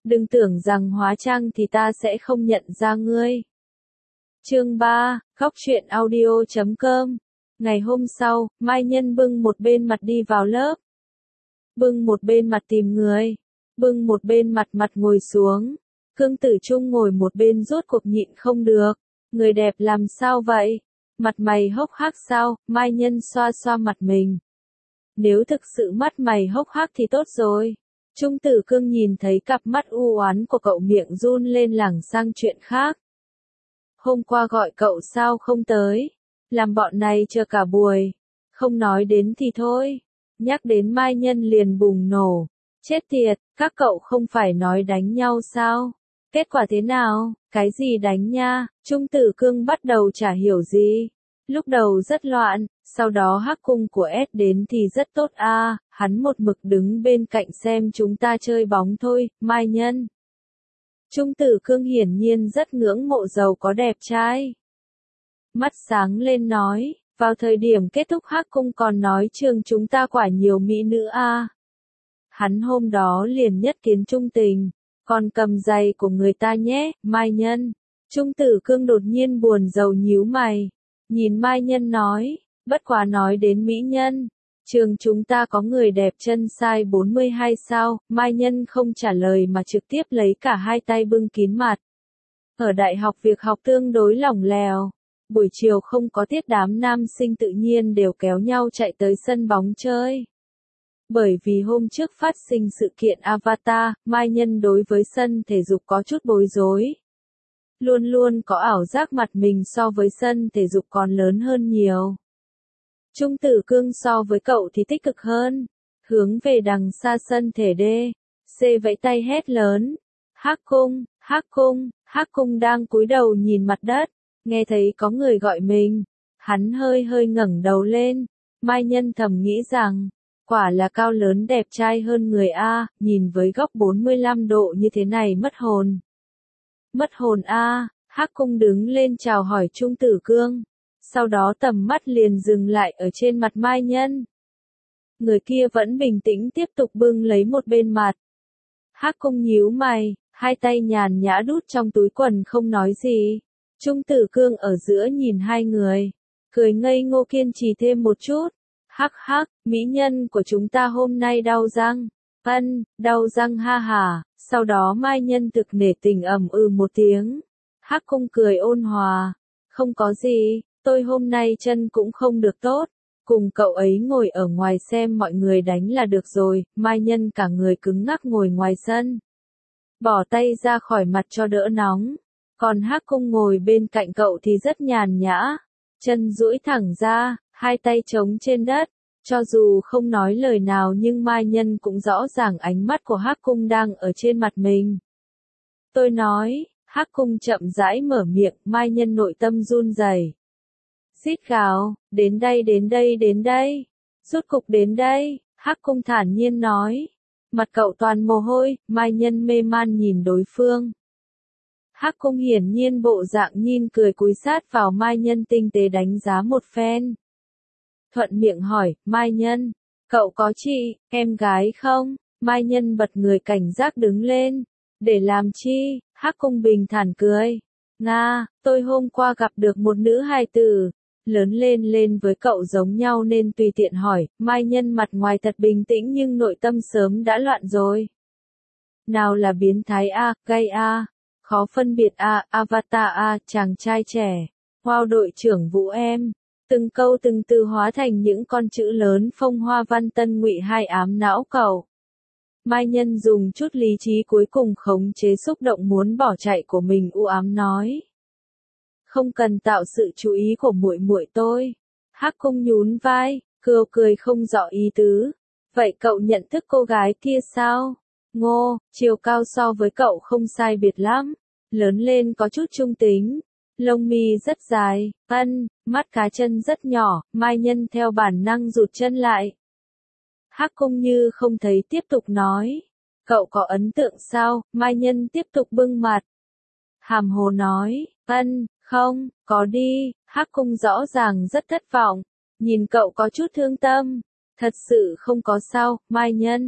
Đừng tưởng rằng hóa trang thì ta sẽ không nhận ra ngươi. Chương 3, Góc truyện audio.com. Ngày hôm sau, Mai Nhân bưng một bên mặt đi vào lớp. Bưng một bên mặt tìm người. Bưng một bên mặt ngồi xuống. Cương Tử Trung ngồi một bên rốt cuộc nhịn không được. Người đẹp làm sao vậy? Mặt mày hốc hác sao? Mai Nhân xoa xoa mặt mình. Nếu thực sự mắt mày hốc hác thì tốt rồi. Trung Tử Cương nhìn thấy cặp mắt u oán của cậu miệng run lên lảng sang chuyện khác. Hôm qua gọi cậu sao không tới? Làm bọn này chờ cả buổi. Không nói đến thì thôi. Nhắc đến Mai Nhân liền bùng nổ. Chết tiệt, các cậu không phải nói đánh nhau sao? Kết quả thế nào? Cái gì đánh nha? Trung Tử Cương bắt đầu chả hiểu gì. Lúc đầu rất loạn, sau đó hắc cung của S đến thì rất tốt a, hắn một mực đứng bên cạnh xem chúng ta chơi bóng thôi, Mai Nhân. Trung Tử Cương hiển nhiên rất ngưỡng mộ giàu có đẹp trai. Mắt sáng lên nói, vào thời điểm kết thúc hắc cung còn nói trường chúng ta quả nhiều mỹ nữ a. Hắn hôm đó liền nhất kiến trung tình, còn cầm giày của người ta nhé, Mai Nhân. Trung Tử Cương đột nhiên buồn rầu nhíu mày. Nhìn Mai Nhân nói, bất quá nói đến mỹ nhân. Trường chúng ta có người đẹp chân size 42 sao? Mai Nhân không trả lời mà trực tiếp lấy cả hai tay bưng kín mặt. Ở đại học việc học tương đối lỏng lẻo. Buổi chiều không có tiết đám nam sinh tự nhiên đều kéo nhau chạy tới sân bóng chơi. Bởi vì hôm trước phát sinh sự kiện Avatar, Mai Nhân đối với sân thể dục có chút bối rối. Luôn luôn có ảo giác mặt mình so với sân thể dục còn lớn hơn nhiều. Trung Tử Cương so với cậu thì tích cực hơn. Hướng về đằng xa sân thể D. C vẫy tay hét lớn. Hắc cung, Hắc cung, Hắc cung đang cúi đầu nhìn mặt đất. Nghe thấy có người gọi mình. Hắn hơi ngẩng đầu lên. Mai Nhân thầm nghĩ rằng, quả là cao lớn đẹp trai hơn người A, nhìn với góc 45 độ như thế này mất hồn. Mất hồn a, Hắc cung đứng lên chào hỏi Trung Tử Cương. Sau đó tầm mắt liền dừng lại ở trên mặt Mai Nhân. Người kia vẫn bình tĩnh tiếp tục bưng lấy một bên mặt. Hắc cung nhíu mày, hai tay nhàn nhã đút trong túi quần không nói gì. Trung Tử Cương ở giữa nhìn hai người. Cười ngây ngô kiên trì thêm một chút. Hắc hắc, mỹ nhân của chúng ta hôm nay đau răng. Đau răng ha hả. Sau đó Mai Nhân thực nể tình một tiếng. Hắc cung cười ôn hòa. Không có gì, tôi hôm nay chân cũng không được tốt. Cùng cậu ấy ngồi ở ngoài xem mọi người đánh là được rồi. Mai Nhân cả người cứng ngắc ngồi ngoài sân. Bỏ tay ra khỏi mặt cho đỡ nóng. Còn Hắc cung ngồi bên cạnh cậu thì rất nhàn nhã. Chân duỗi thẳng ra, hai tay trống trên đất. Cho dù không nói lời nào nhưng Mai Nhân cũng rõ ràng ánh mắt của Hắc cung đang ở trên mặt mình. Tôi nói, Hắc cung chậm rãi mở miệng, Mai Nhân nội tâm run rẩy. Rít gào, đến đây. Rốt cục đến đây, Hắc cung thản nhiên nói. Mặt cậu toàn mồ hôi, Mai Nhân mê man nhìn đối phương. Hắc cung hiển nhiên bộ dạng nhìn cười cúi sát vào Mai Nhân tinh tế đánh giá một phen. Thuận miệng hỏi, Mai Nhân, cậu có chị, em gái không? Mai Nhân bật người cảnh giác đứng lên. Để làm chi? Hắc cung bình thản cười. Nga, tôi hôm qua gặp được một nữ hài tử. Lớn lên với cậu giống nhau nên tùy tiện hỏi. Mai Nhân mặt ngoài thật bình tĩnh nhưng nội tâm sớm đã loạn rồi. Nào là biến thái A, gay A, khó phân biệt A, avatar A, chàng trai trẻ. Wow đội trưởng Vũ em. Từng câu từng từ hóa thành những con chữ lớn phong hoa văn tân ngụy hai ám não cậu. Mai Nhân dùng chút lý trí cuối cùng khống chế xúc động muốn bỏ chạy của mình u ám nói. Không cần tạo sự chú ý của muội muội tôi. Hắc cung nhún vai, cười không rõ ý tứ. Vậy cậu nhận thức cô gái kia sao? Ngô, chiều cao so với cậu không sai biệt lắm. Lớn lên có chút trung tính. Lông mi rất dài, mắt cá chân rất nhỏ, Mai Nhân theo bản năng rụt chân lại. Hắc cung như không thấy tiếp tục nói. Cậu có ấn tượng sao? Mai Nhân tiếp tục bưng mặt. Hàm hồ nói, không, có đi. Hắc cung rõ ràng rất thất vọng. Nhìn cậu có chút thương tâm. Thật sự không có sao, Mai Nhân.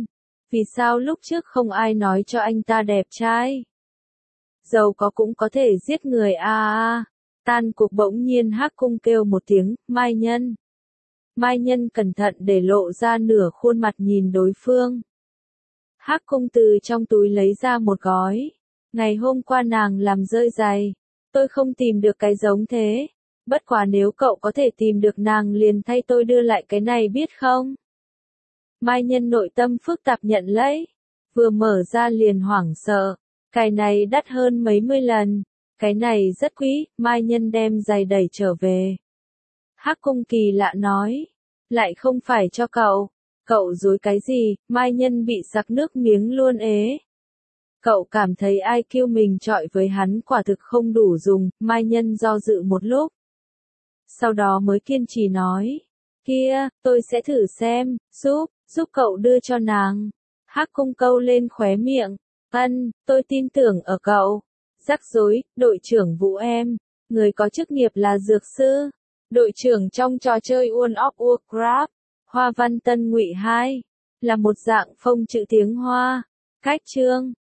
Vì sao lúc trước không ai nói cho anh ta đẹp trai? Giàu có cũng có thể giết người à. Tan cuộc bỗng nhiên Hắc Cung kêu một tiếng, Mai Nhân. Mai Nhân cẩn thận để lộ ra nửa khuôn mặt nhìn đối phương. Hắc Cung từ trong túi lấy ra một gói. Ngày hôm qua nàng làm rơi giày. Tôi không tìm được cái giống thế. Bất quá nếu cậu có thể tìm được nàng liền thay tôi đưa lại cái này biết không? Mai Nhân nội tâm phức tạp nhận lấy. Vừa mở ra liền hoảng sợ. Cái này đắt hơn mấy mươi lần. Cái này rất quý, Mai Nhân đem giày đẩy trở về. Hắc Cung kỳ lạ nói. Lại không phải cho cậu. Cậu dối cái gì, Mai Nhân bị sặc nước miếng luôn ế. Cậu cảm thấy IQ mình chọi với hắn quả thực không đủ dùng, Mai Nhân do dự một lúc. Sau đó mới kiên trì nói. Kia, tôi sẽ thử xem, giúp cậu đưa cho nàng. Hắc Cung câu lên khóe miệng. Tôi tin tưởng ở cậu. Rắc rối, đội trưởng Vũ em. Người có chức nghiệp là dược sư. Đội trưởng trong trò chơi World of Warcraft. Hoa văn Tân Ngụy 2. Là một dạng phông chữ tiếng Hoa. Cách chương.